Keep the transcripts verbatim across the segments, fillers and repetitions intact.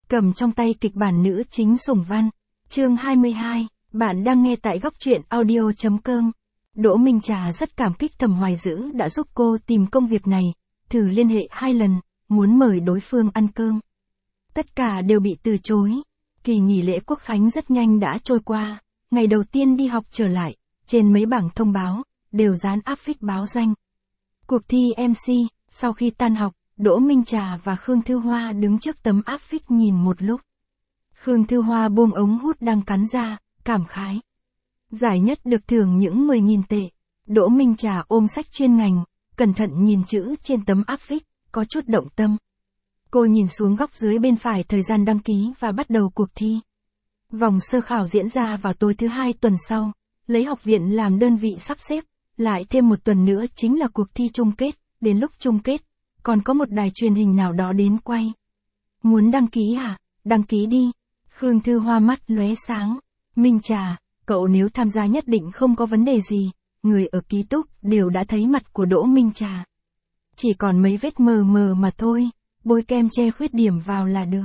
Cầm trong tay kịch bản nữ chính Sủng Văn. Chương hai mươi hai, bạn đang nghe tại góc truyện audio chấm com. Đỗ Minh Trà rất cảm kích Thẩm Hoài Dữ đã giúp cô tìm công việc này, thử liên hệ hai lần, muốn mời đối phương ăn cơm. Tất cả đều bị từ chối. Kỳ nghỉ lễ Quốc khánh rất nhanh đã trôi qua, ngày đầu tiên đi học trở lại, trên mấy bảng thông báo, đều dán áp phích báo danh. Cuộc thi em xê, sau khi tan học, Đỗ Minh Trà và Khương Thư Hoa đứng trước tấm áp phích nhìn một lúc. Khương Thư Hoa buông ống hút đang cắn ra, cảm khái. Giải nhất được thưởng những mười nghìn tệ. Đỗ Minh Trà ôm sách chuyên ngành, cẩn thận nhìn chữ trên tấm áp phích, có chút động tâm. Cô nhìn xuống góc dưới bên phải thời gian đăng ký và bắt đầu cuộc thi. Vòng sơ khảo diễn ra vào tối thứ hai tuần sau, lấy học viện làm đơn vị sắp xếp, lại thêm một tuần nữa chính là cuộc thi chung kết, đến lúc chung kết, còn có một đài truyền hình nào đó đến quay. Muốn đăng ký à? Đăng ký đi. Khương Thư Hoa mắt lóe sáng. Minh Trà, cậu nếu tham gia nhất định không có vấn đề gì, người ở ký túc đều đã thấy mặt của Đỗ Minh Trà. Chỉ còn mấy vết mờ mờ mà thôi, bôi kem che khuyết điểm vào là được.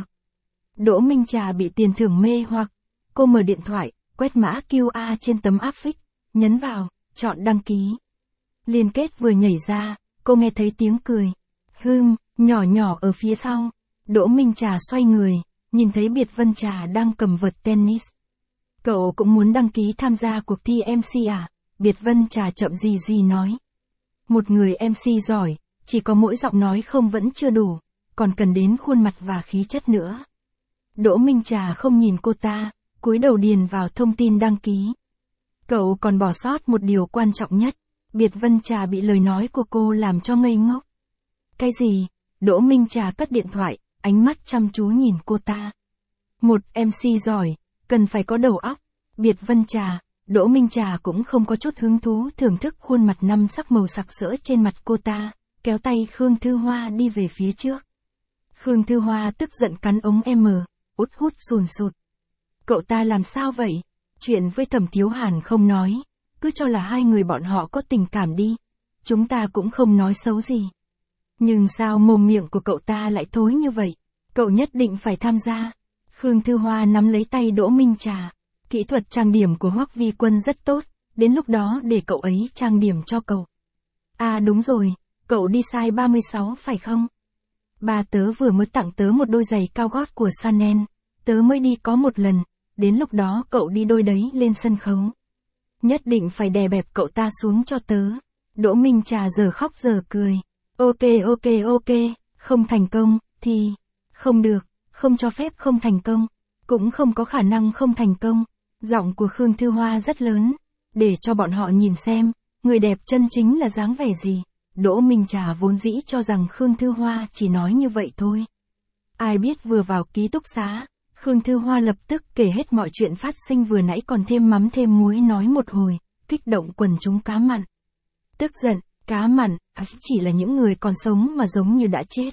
Đỗ Minh Trà bị tiền thưởng mê hoặc, cô mở điện thoại, quét mã quy rờ trên tấm áp phích, nhấn vào, chọn đăng ký. Liên kết vừa nhảy ra, cô nghe thấy tiếng cười. Hừm, nhỏ nhỏ ở phía sau. Đỗ Minh Trà xoay người, nhìn thấy Biệt Vân Trà đang cầm vợt tennis. Cậu cũng muốn đăng ký tham gia cuộc thi em xê à? Biệt Vân Trà chậm gì gì nói. Một người em xê giỏi, chỉ có mỗi giọng nói không vẫn chưa đủ, còn cần đến khuôn mặt và khí chất nữa. Đỗ Minh Trà không nhìn cô ta, cúi đầu điền vào thông tin đăng ký. Cậu còn bỏ sót một điều quan trọng nhất. Biệt Vân Trà bị lời nói của cô làm cho ngây ngốc. Cái gì? Đỗ Minh Trà cất điện thoại, ánh mắt chăm chú nhìn cô ta. Một em xê giỏi, cần phải có đầu óc. Biệt Vân Trà, Đỗ Minh Trà cũng không có chút hứng thú thưởng thức khuôn mặt năm sắc màu sặc sỡ trên mặt cô ta, kéo tay Khương Thư Hoa đi về phía trước. Khương Thư Hoa tức giận cắn ống M, út hút sùn sụt. Cậu ta làm sao vậy? Chuyện với Thẩm Thiếu Hàn không nói, cứ cho là hai người bọn họ có tình cảm đi. Chúng ta cũng không nói xấu gì. Nhưng sao mồm miệng của cậu ta lại thối như vậy? Cậu nhất định phải tham gia. Khương Thư Hoa nắm lấy tay Đỗ Minh Trà. Kỹ thuật trang điểm của Hoắc Vi Quân rất tốt, đến lúc đó để cậu ấy trang điểm cho cậu. À đúng rồi, cậu đi size ba mươi sáu phải không? Ba tớ vừa mới tặng tớ một đôi giày cao gót của Chanel, tớ mới đi có một lần, đến lúc đó cậu đi đôi đấy lên sân khấu. Nhất định phải đè bẹp cậu ta xuống cho tớ. Đỗ Minh Trà giờ khóc giờ cười. Ok ok ok, không thành công, thì... Không được, không cho phép không thành công. Cũng không có khả năng không thành công. Giọng của Khương Thư Hoa rất lớn. Để cho bọn họ nhìn xem, người đẹp chân chính là dáng vẻ gì. Đỗ Minh Trà vốn dĩ cho rằng Khương Thư Hoa chỉ nói như vậy thôi. Ai biết vừa vào ký túc xá, Khương Thư Hoa lập tức kể hết mọi chuyện phát sinh vừa nãy còn thêm mắm thêm muối nói một hồi, kích động quần chúng cá mặn. Tức giận, cá mặn, chỉ là những người còn sống mà giống như đã chết.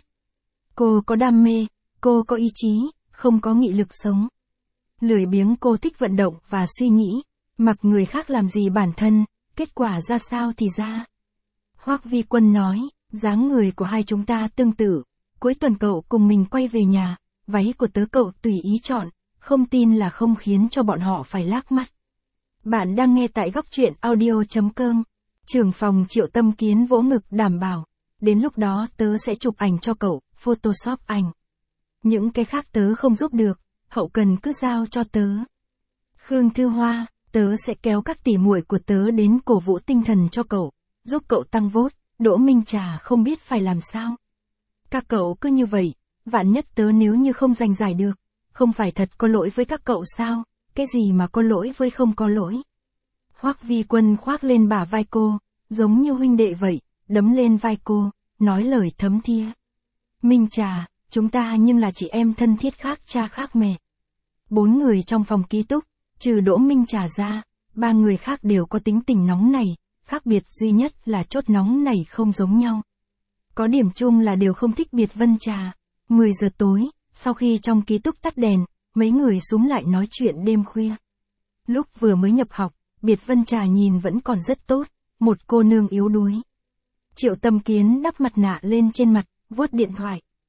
Cô có đam mê, cô có ý chí, không có nghị lực sống. Lười biếng cô thích vận động và suy nghĩ, mặc người khác làm gì bản thân, kết quả ra sao thì ra. Hoắc Vi Quân nói, dáng người của hai chúng ta tương tự, cuối tuần cậu cùng mình quay về nhà, váy của tớ cậu tùy ý chọn, không tin là không khiến cho bọn họ phải lác mắt. Bạn đang nghe tại góc truyện audio chấm com. Trưởng phòng Triệu Tâm Kiến vỗ ngực đảm bảo, đến lúc đó tớ sẽ chụp ảnh cho cậu, Photoshop ảnh. Những cái khác tớ không giúp được, hậu cần cứ giao cho tớ. Khương Thư Hoa, tớ sẽ kéo các tỉ muội của tớ đến cổ vũ tinh thần cho cậu, giúp cậu tăng vốt. Đỗ Minh Trà không biết phải làm sao. Các cậu cứ như vậy, vạn nhất tớ nếu như không giành giải được, không phải thật có lỗi với các cậu sao? Cái gì mà có lỗi với không có lỗi? Hoắc Vi Quân khoác lên bả vai cô, giống như huynh đệ vậy, đấm lên vai cô, nói lời thấm thía. Minh Trà, chúng ta nhưng là chị em thân thiết khác cha khác mẹ. Bốn người trong phòng ký túc, trừ Đỗ Minh Trà ra, ba người khác đều có tính tình nóng này, khác biệt duy nhất là chốt nóng này không giống nhau. Có điểm chung là đều không thích Biệt Vân Trà. mười giờ tối, sau khi trong ký túc tắt đèn, mấy người xúm lại nói chuyện đêm khuya. Lúc vừa mới nhập học, Biệt Vân Trà nhìn vẫn còn rất tốt, một cô nương yếu đuối. Triệu Tâm Kiến đắp mặt nạ lên trên mặt, vuốt điện thoại.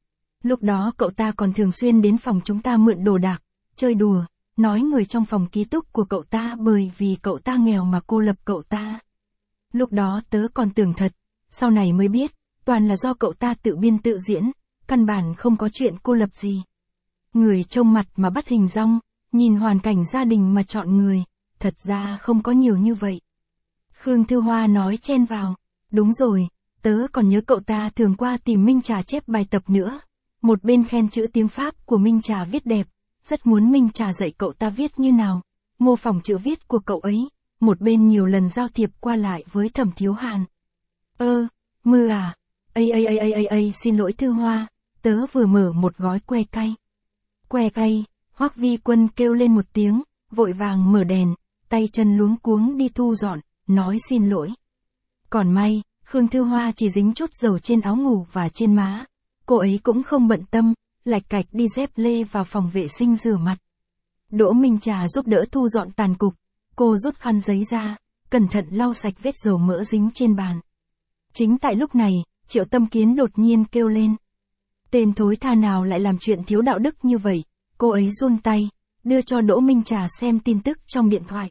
Lúc đó cậu ta còn thường xuyên đến phòng chúng ta mượn đồ đạc, chơi đùa, nói người trong phòng ký túc của cậu ta bởi vì cậu ta nghèo mà cô lập cậu ta. Lúc đó tớ còn tưởng thật, sau này mới biết, toàn là do cậu ta tự biên tự diễn, căn bản không có chuyện cô lập gì. Người trông mặt mà bắt hình dong, nhìn hoàn cảnh gia đình mà chọn người, thật ra không có nhiều như vậy. Khương Thư Hoa nói chen vào, đúng rồi, tớ còn nhớ cậu ta thường qua tìm Minh Trà chép bài tập nữa. Một bên khen chữ tiếng Pháp của Minh Trà viết đẹp, rất muốn Minh Trà dạy cậu ta viết như nào, mô phỏng chữ viết của cậu ấy, một bên nhiều lần giao thiệp qua lại với Thẩm Thiếu Hàn. Ơ, mưa à, ây ây ây ây ây ây xin lỗi Thư Hoa, tớ vừa mở một gói que cay. Que cay, Hoắc Vi Quân kêu lên một tiếng, vội vàng mở đèn, tay chân luống cuống đi thu dọn, nói xin lỗi. Còn may, Khương Thư Hoa chỉ dính chút dầu trên áo ngủ và trên má. Cô ấy cũng không bận tâm, lạch cạch đi dép lê vào phòng vệ sinh rửa mặt. Đỗ Minh Trà giúp đỡ thu dọn tàn cục, cô rút khăn giấy ra, cẩn thận lau sạch vết dầu mỡ dính trên bàn. Chính tại lúc này, Triệu Tâm Kiến đột nhiên kêu lên. Tên thối tha nào lại làm chuyện thiếu đạo đức như vậy, cô ấy run tay, đưa cho Đỗ Minh Trà xem tin tức trong điện thoại.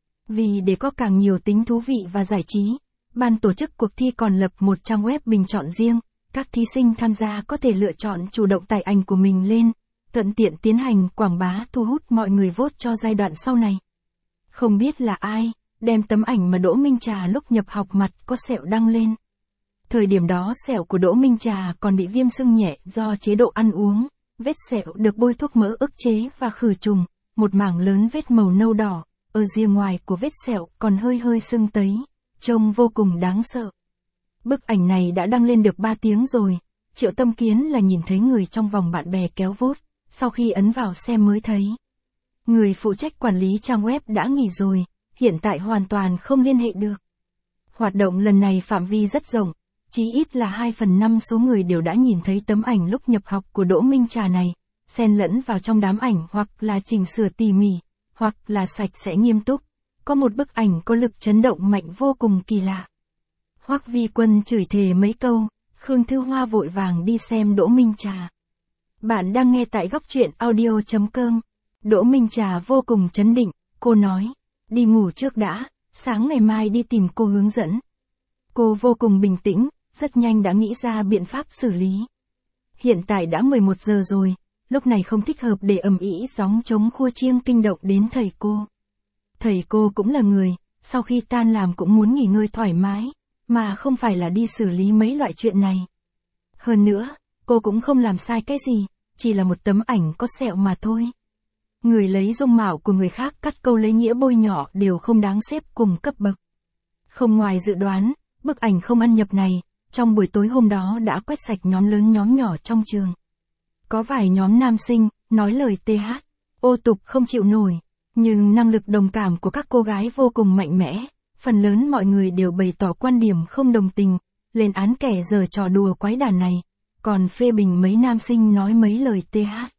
Vì để có càng nhiều tính thú vị và giải trí, ban tổ chức cuộc thi còn lập một trang web bình chọn riêng. Các thí sinh tham gia có thể lựa chọn chủ động tải ảnh của mình lên, thuận tiện tiến hành quảng bá thu hút mọi người vote cho giai đoạn sau này. Không biết là ai, đem tấm ảnh mà Đỗ Minh Trà lúc nhập học mặt có sẹo đăng lên. Thời điểm đó sẹo của Đỗ Minh Trà còn bị viêm sưng nhẹ do chế độ ăn uống, vết sẹo được bôi thuốc mỡ ức chế và khử trùng, một mảng lớn vết màu nâu đỏ, ở rìa ngoài của vết sẹo còn hơi hơi sưng tấy, trông vô cùng đáng sợ. Bức ảnh này đã đăng lên được ba tiếng rồi, Triệu Tâm Kiến là nhìn thấy người trong vòng bạn bè kéo vote, sau khi ấn vào xem mới thấy. Người phụ trách quản lý trang web đã nghỉ rồi, hiện tại hoàn toàn không liên hệ được. Hoạt động lần này phạm vi rất rộng, chí ít là hai phần năm số người đều đã nhìn thấy tấm ảnh lúc nhập học của Đỗ Minh Trà này, xen lẫn vào trong đám ảnh hoặc là chỉnh sửa tỉ mỉ, hoặc là sạch sẽ nghiêm túc. Có một bức ảnh có lực chấn động mạnh vô cùng kỳ lạ. Hoắc Vi Quân chửi thề mấy câu, Khương Thư Hoa vội vàng đi xem Đỗ Minh Trà. Bạn đang nghe tại góc truyện audio chấm com. Đỗ Minh Trà vô cùng chấn định, cô nói, đi ngủ trước đã, sáng ngày mai đi tìm cô hướng dẫn. Cô vô cùng bình tĩnh, rất nhanh đã nghĩ ra biện pháp xử lý. Hiện tại đã mười một giờ rồi, lúc này không thích hợp để ầm ĩ gióng trống khua chiêng kinh động đến thầy cô. Thầy cô cũng là người, sau khi tan làm cũng muốn nghỉ ngơi thoải mái, mà không phải là đi xử lý mấy loại chuyện này. Hơn nữa, cô cũng không làm sai cái gì, chỉ là một tấm ảnh có sẹo mà thôi. Người lấy dung mạo của người khác cắt câu lấy nghĩa bôi nhỏ đều không đáng xếp cùng cấp bậc. Không ngoài dự đoán, bức ảnh không ăn nhập này, trong buổi tối hôm đó đã quét sạch nhóm lớn nhóm nhỏ trong trường. Có vài nhóm nam sinh, nói lời tê hát, ô tục không chịu nổi, nhưng năng lực đồng cảm của các cô gái vô cùng mạnh mẽ, phần lớn mọi người đều bày tỏ quan điểm không đồng tình, lên án kẻ giở trò đùa quái đản này, còn phê bình mấy nam sinh nói mấy lời tê hát.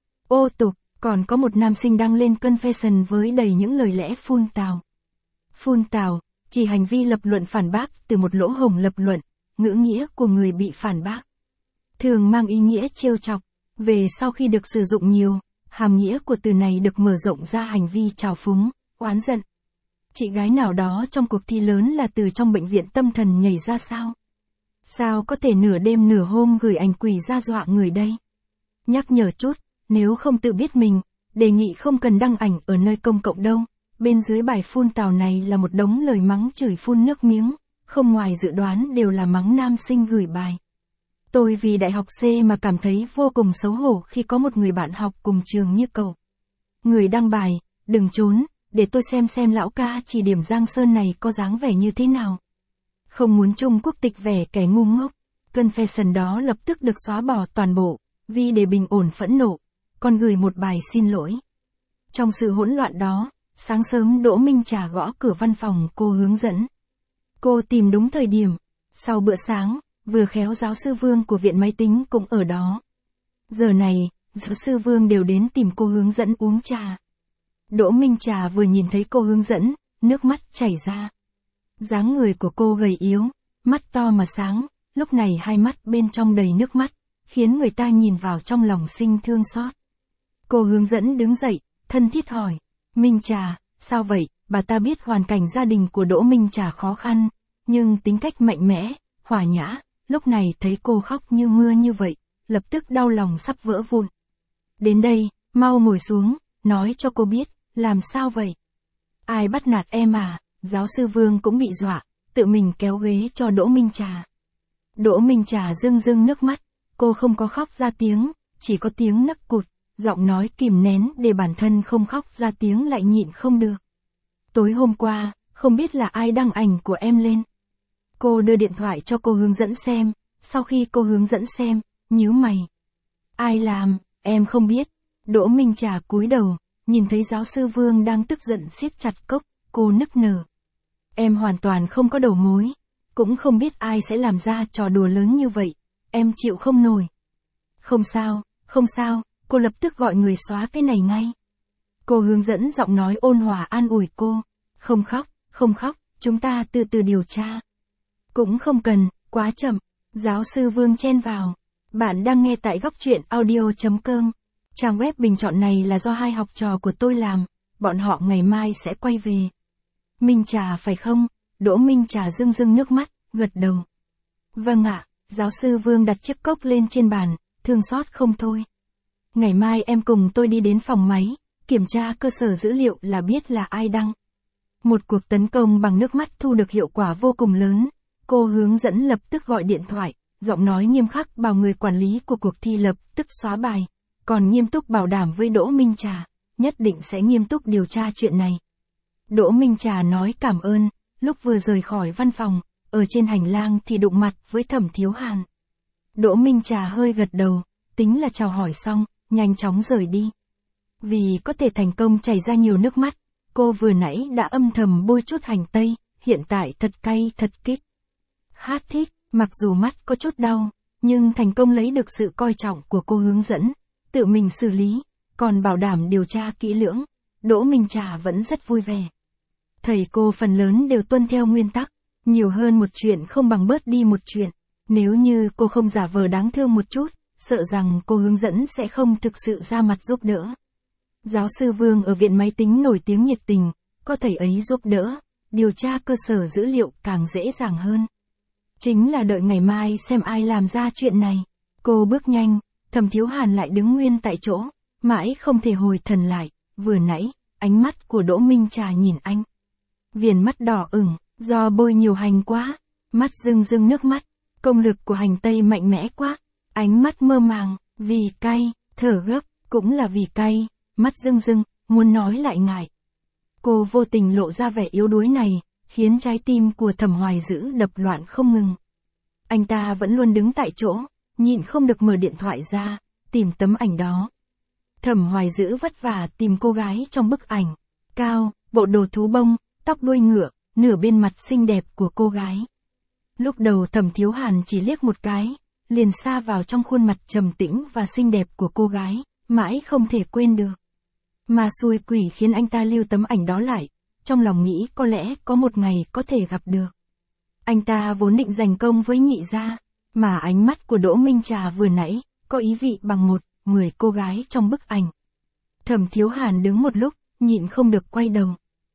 Ô tục, còn có một nam sinh đăng lên confession với đầy những lời lẽ phun tào. Phun tào, chỉ hành vi lập luận phản bác từ một lỗ hổng lập luận, ngữ nghĩa của người bị phản bác. Thường mang ý nghĩa trêu chọc, về sau khi được sử dụng nhiều, hàm nghĩa của từ này được mở rộng ra hành vi trào phúng, oán giận. Chị gái nào đó trong cuộc thi lớn là từ trong bệnh viện tâm thần nhảy ra sao? Sao có thể nửa đêm nửa hôm gửi ảnh quỷ ra dọa người đây? Nhắc nhở chút, nếu không tự biết mình, đề nghị không cần đăng ảnh ở nơi công cộng đâu. Bên dưới bài phun tào này là một đống lời mắng chửi phun nước miếng, không ngoài dự đoán đều là mắng nam sinh gửi bài. Tôi vì đại học C mà cảm thấy vô cùng xấu hổ khi có một người bạn học cùng trường như cậu. Người đăng bài, đừng trốn, để tôi xem xem lão ca chỉ điểm Giang Sơn này có dáng vẻ như thế nào. Không muốn chung quốc tịch vẻ kẻ ngu ngốc. Confession đó lập tức được xóa bỏ toàn bộ, vì để bình ổn phẫn nộ, còn gửi một bài xin lỗi. Trong sự hỗn loạn đó, sáng sớm Đỗ Minh Trà gõ cửa văn phòng cô hướng dẫn. Cô tìm đúng thời điểm, sau bữa sáng, vừa khéo giáo sư Vương của viện máy tính cũng ở đó. Giờ này, giáo sư Vương đều đến tìm cô hướng dẫn uống trà. Đỗ Minh Trà vừa nhìn thấy cô hướng dẫn, nước mắt chảy ra. Dáng người của cô gầy yếu, mắt to mà sáng, lúc này hai mắt bên trong đầy nước mắt, khiến người ta nhìn vào trong lòng sinh thương xót. Cô hướng dẫn đứng dậy, thân thiết hỏi, Minh Trà, sao vậy? Bà ta biết hoàn cảnh gia đình của Đỗ Minh Trà khó khăn, nhưng tính cách mạnh mẽ, hòa nhã, lúc này thấy cô khóc như mưa như vậy, lập tức đau lòng sắp vỡ vụn. Đến đây, mau ngồi xuống, nói cho cô biết, làm sao vậy? Ai bắt nạt em à? Giáo sư Vương cũng bị dọa, tự mình kéo ghế cho Đỗ Minh Trà. Đỗ Minh Trà rưng rưng nước mắt, cô không có khóc ra tiếng, chỉ có tiếng nấc cụt, giọng nói kìm nén để bản thân không khóc ra tiếng lại nhịn không được. Tối hôm qua, không biết là ai đăng ảnh của em lên. Cô đưa điện thoại cho cô hướng dẫn xem, sau khi cô hướng dẫn xem, nhíu mày. Ai làm, em không biết. Đỗ Minh Trà cúi đầu, nhìn thấy giáo sư Vương đang tức giận siết chặt cốc, cô nức nở. Em hoàn toàn không có đầu mối, cũng không biết ai sẽ làm ra trò đùa lớn như vậy, em chịu không nổi. Không sao, không sao, cô lập tức gọi người xóa cái này ngay. Cô hướng dẫn giọng nói ôn hòa an ủi cô, không khóc, không khóc, chúng ta từ từ điều tra. Cũng không cần, quá chậm, giáo sư Vương chen vào. Bạn đang nghe tại góc truyện audio chấm com. Trang web bình chọn này là do hai học trò của tôi làm, bọn họ ngày mai sẽ quay về. Minh Trà phải không? Đỗ Minh Trà rưng rưng nước mắt, gật đầu. Vâng ạ, giáo sư Vương đặt chiếc cốc lên trên bàn, thương xót không thôi. Ngày mai em cùng tôi đi đến phòng máy, kiểm tra cơ sở dữ liệu là biết là ai đăng. Một cuộc tấn công bằng nước mắt thu được hiệu quả vô cùng lớn. Cô hướng dẫn lập tức gọi điện thoại, giọng nói nghiêm khắc bảo người quản lý của cuộc thi lập tức xóa bài, còn nghiêm túc bảo đảm với Đỗ Minh Trà, nhất định sẽ nghiêm túc điều tra chuyện này. Đỗ Minh Trà nói cảm ơn, lúc vừa rời khỏi văn phòng, ở trên hành lang thì đụng mặt với Thẩm Thiếu Hàn. Đỗ Minh Trà hơi gật đầu, tính là chào hỏi xong, nhanh chóng rời đi. Vì có thể thành công chảy ra nhiều nước mắt, cô vừa nãy đã âm thầm bôi chút hành tây, hiện tại thật cay thật kích. Hát thích, mặc dù mắt có chút đau, nhưng thành công lấy được sự coi trọng của cô hướng dẫn, tự mình xử lý, còn bảo đảm điều tra kỹ lưỡng, Đỗ Minh Trà vẫn rất vui vẻ. Thầy cô phần lớn đều tuân theo nguyên tắc, nhiều hơn một chuyện không bằng bớt đi một chuyện, nếu như cô không giả vờ đáng thương một chút, sợ rằng cô hướng dẫn sẽ không thực sự ra mặt giúp đỡ. Giáo sư Vương ở viện máy tính nổi tiếng nhiệt tình, có thầy ấy giúp đỡ, điều tra cơ sở dữ liệu càng dễ dàng hơn. Chính là đợi ngày mai xem ai làm ra chuyện này. Cô bước nhanh, Thẩm Thiếu Hàn lại đứng nguyên tại chỗ, mãi không thể hồi thần lại, vừa nãy, ánh mắt của Đỗ Minh Trà nhìn anh. Viền mắt đỏ ửng, do bôi nhiều hành quá, mắt rưng rưng nước mắt, công lực của hành tây mạnh mẽ quá, ánh mắt mơ màng, vì cay, thở gấp, cũng là vì cay, mắt rưng rưng, muốn nói lại ngại. Cô vô tình lộ ra vẻ yếu đuối này, khiến trái tim của Thẩm Hoài Dữ đập loạn không ngừng. Anh ta vẫn luôn đứng tại chỗ, nhịn không được mở điện thoại ra, tìm tấm ảnh đó. Thẩm Hoài Dữ vất vả tìm cô gái trong bức ảnh, cao, bộ đồ thú bông, tóc đuôi ngựa, nửa bên mặt xinh đẹp của cô gái. Lúc đầu Thẩm Thiếu Hàn chỉ liếc một cái, liền sa vào trong khuôn mặt trầm tĩnh và xinh đẹp của cô gái, mãi không thể quên được. Mà xui quỷ khiến anh ta lưu tấm ảnh đó lại, trong lòng nghĩ có lẽ có một ngày có thể gặp được. Anh ta vốn định giành công với nhị gia, mà ánh mắt của Đỗ Minh Trà vừa nãy, có ý vị bằng một, mười cô gái trong bức ảnh. Thẩm Thiếu Hàn đứng một lúc, nhịn không được quay đầu.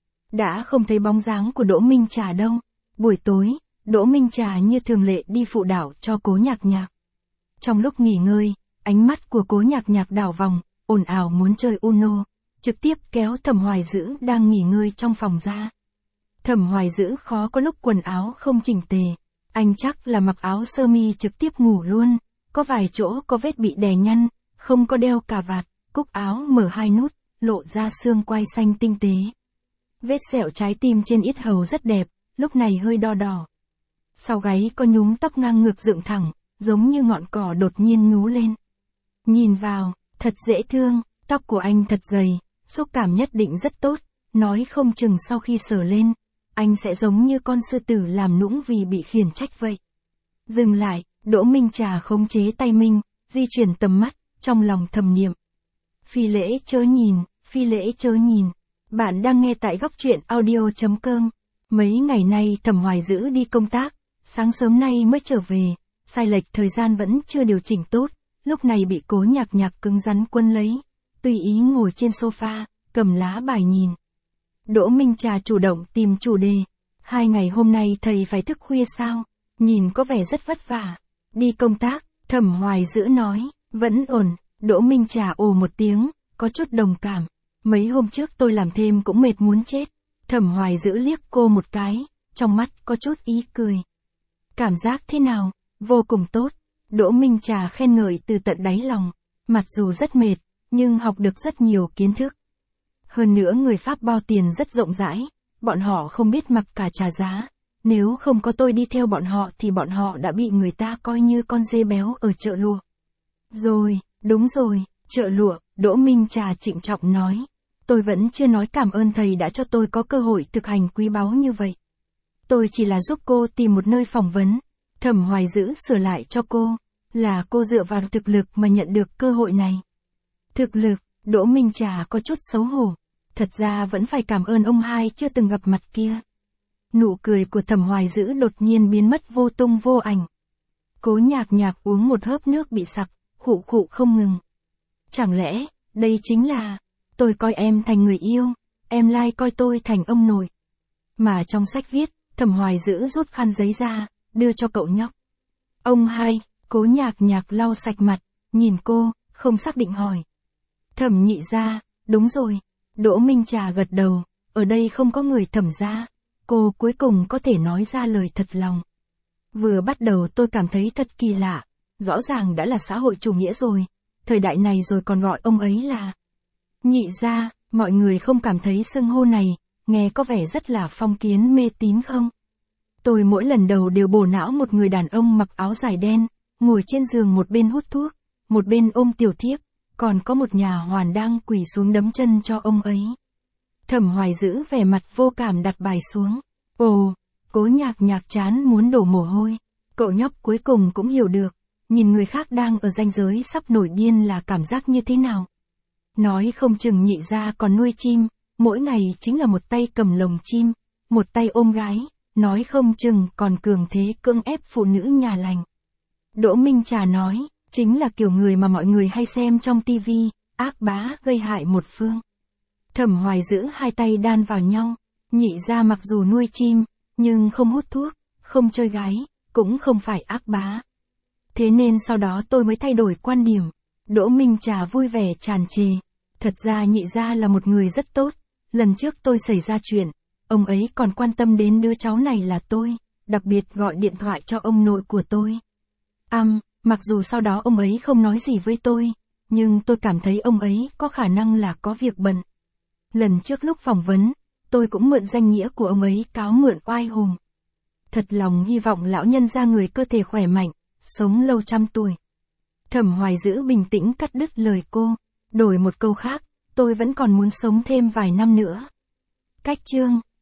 Đã không thấy bóng dáng của Đỗ Minh Trà đâu. Buổi tối, Đỗ Minh Trà như thường lệ đi phụ đạo cho Cố Nhạc Nhạc. Trong lúc nghỉ ngơi, ánh mắt của Cố Nhạc Nhạc đảo vòng, ồn ào muốn chơi Uno, trực tiếp kéo Thẩm Hoài Dữ đang nghỉ ngơi trong phòng ra. Thẩm Hoài Dữ khó có lúc quần áo không chỉnh tề, anh chắc là mặc áo sơ mi trực tiếp ngủ luôn, có vài chỗ có vết bị đè nhăn, không có đeo cà vạt, cúc áo mở hai nút, lộ ra xương quai xanh tinh tế. Vết sẹo trái tim trên yết hầu rất đẹp, lúc này hơi đo đỏ. Sau gáy có nhúm tóc ngang ngược dựng thẳng, giống như ngọn cỏ đột nhiên nhú lên. Nhìn vào, thật dễ thương, tóc của anh thật dày, xúc cảm nhất định rất tốt, nói không chừng sau khi sờ lên, anh sẽ giống như con sư tử làm nũng vì bị khiển trách vậy. Dừng lại, Đỗ Minh Trà khống chế tay mình, di chuyển tầm mắt, trong lòng thầm niệm. Phi lễ chớ nhìn, phi lễ chớ nhìn. Bạn đang nghe tại góc truyện audio chấm com. Mấy ngày nay Thẩm Hoài Dữ đi công tác, sáng sớm nay mới trở về, sai lệch thời gian vẫn chưa điều chỉnh tốt, lúc này bị Cố Nhạc Nhạc cứng rắn quân lấy, tùy ý ngồi trên sofa, cầm lá bài nhìn. Đỗ Minh Trà chủ động tìm chủ đề. Hai ngày hôm nay thầy phải thức khuya sao? Nhìn có vẻ rất vất vả. Đi công tác, Thẩm Hoài Dữ nói, vẫn ổn. Đỗ Minh Trà ồ một tiếng, có chút đồng cảm. Mấy hôm trước tôi làm thêm cũng mệt muốn chết. Thẩm Hoài Dữ liếc cô một cái, trong mắt có chút ý cười. Cảm giác thế nào? Vô cùng tốt. Đỗ Minh Trà khen ngợi từ tận đáy lòng. Mặc dù rất mệt, nhưng học được rất nhiều kiến thức. Hơn nữa người Pháp bao tiền rất rộng rãi, bọn họ không biết mặc cả trả giá. Nếu không có tôi đi theo bọn họ thì bọn họ đã bị người ta coi như con dê béo ở chợ lụa. Rồi, đúng rồi, chợ lụa, Đỗ Minh Trà trịnh trọng nói. Tôi vẫn chưa nói cảm ơn thầy đã cho tôi có cơ hội thực hành quý báu như vậy. Tôi chỉ là giúp cô tìm một nơi phỏng vấn. Thẩm Hoài Dữ sửa lại cho cô, là cô dựa vào thực lực mà nhận được cơ hội này. Thực lực, Đỗ Minh Trà có chút xấu hổ. Thật ra vẫn phải cảm ơn ông hai chưa từng gặp mặt kia. Nụ cười của Thẩm Hoài Dữ đột nhiên biến mất vô tung vô ảnh. Cố Nhạc Nhạc uống một hớp nước bị sặc, khụ khụ không ngừng. Chẳng lẽ, đây chính là, tôi coi em thành người yêu, em lai coi tôi thành ông nội. Mà trong sách viết, Thẩm Hoài Dữ rút khăn giấy ra, đưa cho cậu nhóc. Ông hai, Cố Nhạc Nhạc lau sạch mặt, nhìn cô, không xác định hỏi. Thẩm nhị gia, đúng rồi. Đỗ Minh Trà gật đầu, ở đây không có người Thẩm gia. Cô cuối cùng có thể nói ra lời thật lòng. Vừa bắt đầu tôi cảm thấy thật kỳ lạ, rõ ràng đã là xã hội chủ nghĩa rồi, thời đại này rồi còn gọi ông ấy là nhị gia, mọi người không cảm thấy xưng hô này, nghe có vẻ rất là phong kiến mê tín không? Tôi mỗi lần đầu đều bổ não một người đàn ông mặc áo dài đen, ngồi trên giường một bên hút thuốc, một bên ôm tiểu thiếp, còn có một nhà hoàn đang quỳ xuống đấm chân cho ông ấy. Thẩm Hoài Dữ vẻ mặt vô cảm đặt bài xuống. Ồ, Cố Nhạc Nhạc chán muốn đổ mồ hôi. Cậu nhóc cuối cùng cũng hiểu được, nhìn người khác đang ở ranh giới sắp nổi điên là cảm giác như thế nào. Nói không chừng nhị gia còn nuôi chim, mỗi ngày chính là một tay cầm lồng chim, một tay ôm gái, nói không chừng còn cường thế cưỡng ép phụ nữ nhà lành. Đỗ Minh Trà nói, chính là kiểu người mà mọi người hay xem trong tivi, ác bá gây hại một phương. Thẩm Hoài Dữ hai tay đan vào nhau, nhị gia mặc dù nuôi chim, nhưng không hút thuốc, không chơi gái, cũng không phải ác bá. Thế nên sau đó tôi mới thay đổi quan điểm. Đỗ Minh Trà vui vẻ tràn trề. Thật ra nhị gia là một người rất tốt. Lần trước tôi xảy ra chuyện, ông ấy còn quan tâm đến đứa cháu này là tôi, đặc biệt gọi điện thoại cho ông nội của tôi. Ừm, um, mặc dù sau đó ông ấy không nói gì với tôi, nhưng tôi cảm thấy ông ấy có khả năng là có việc bận. Lần trước lúc phỏng vấn, tôi cũng mượn danh nghĩa của ông ấy cáo mượn oai hùng. Thật lòng hy vọng lão nhân ra người cơ thể khỏe mạnh, sống lâu trăm tuổi. Thẩm Hoài Dữ bình tĩnh cắt đứt lời cô, đổi một câu khác, tôi vẫn còn muốn sống thêm vài năm nữa. Cách chương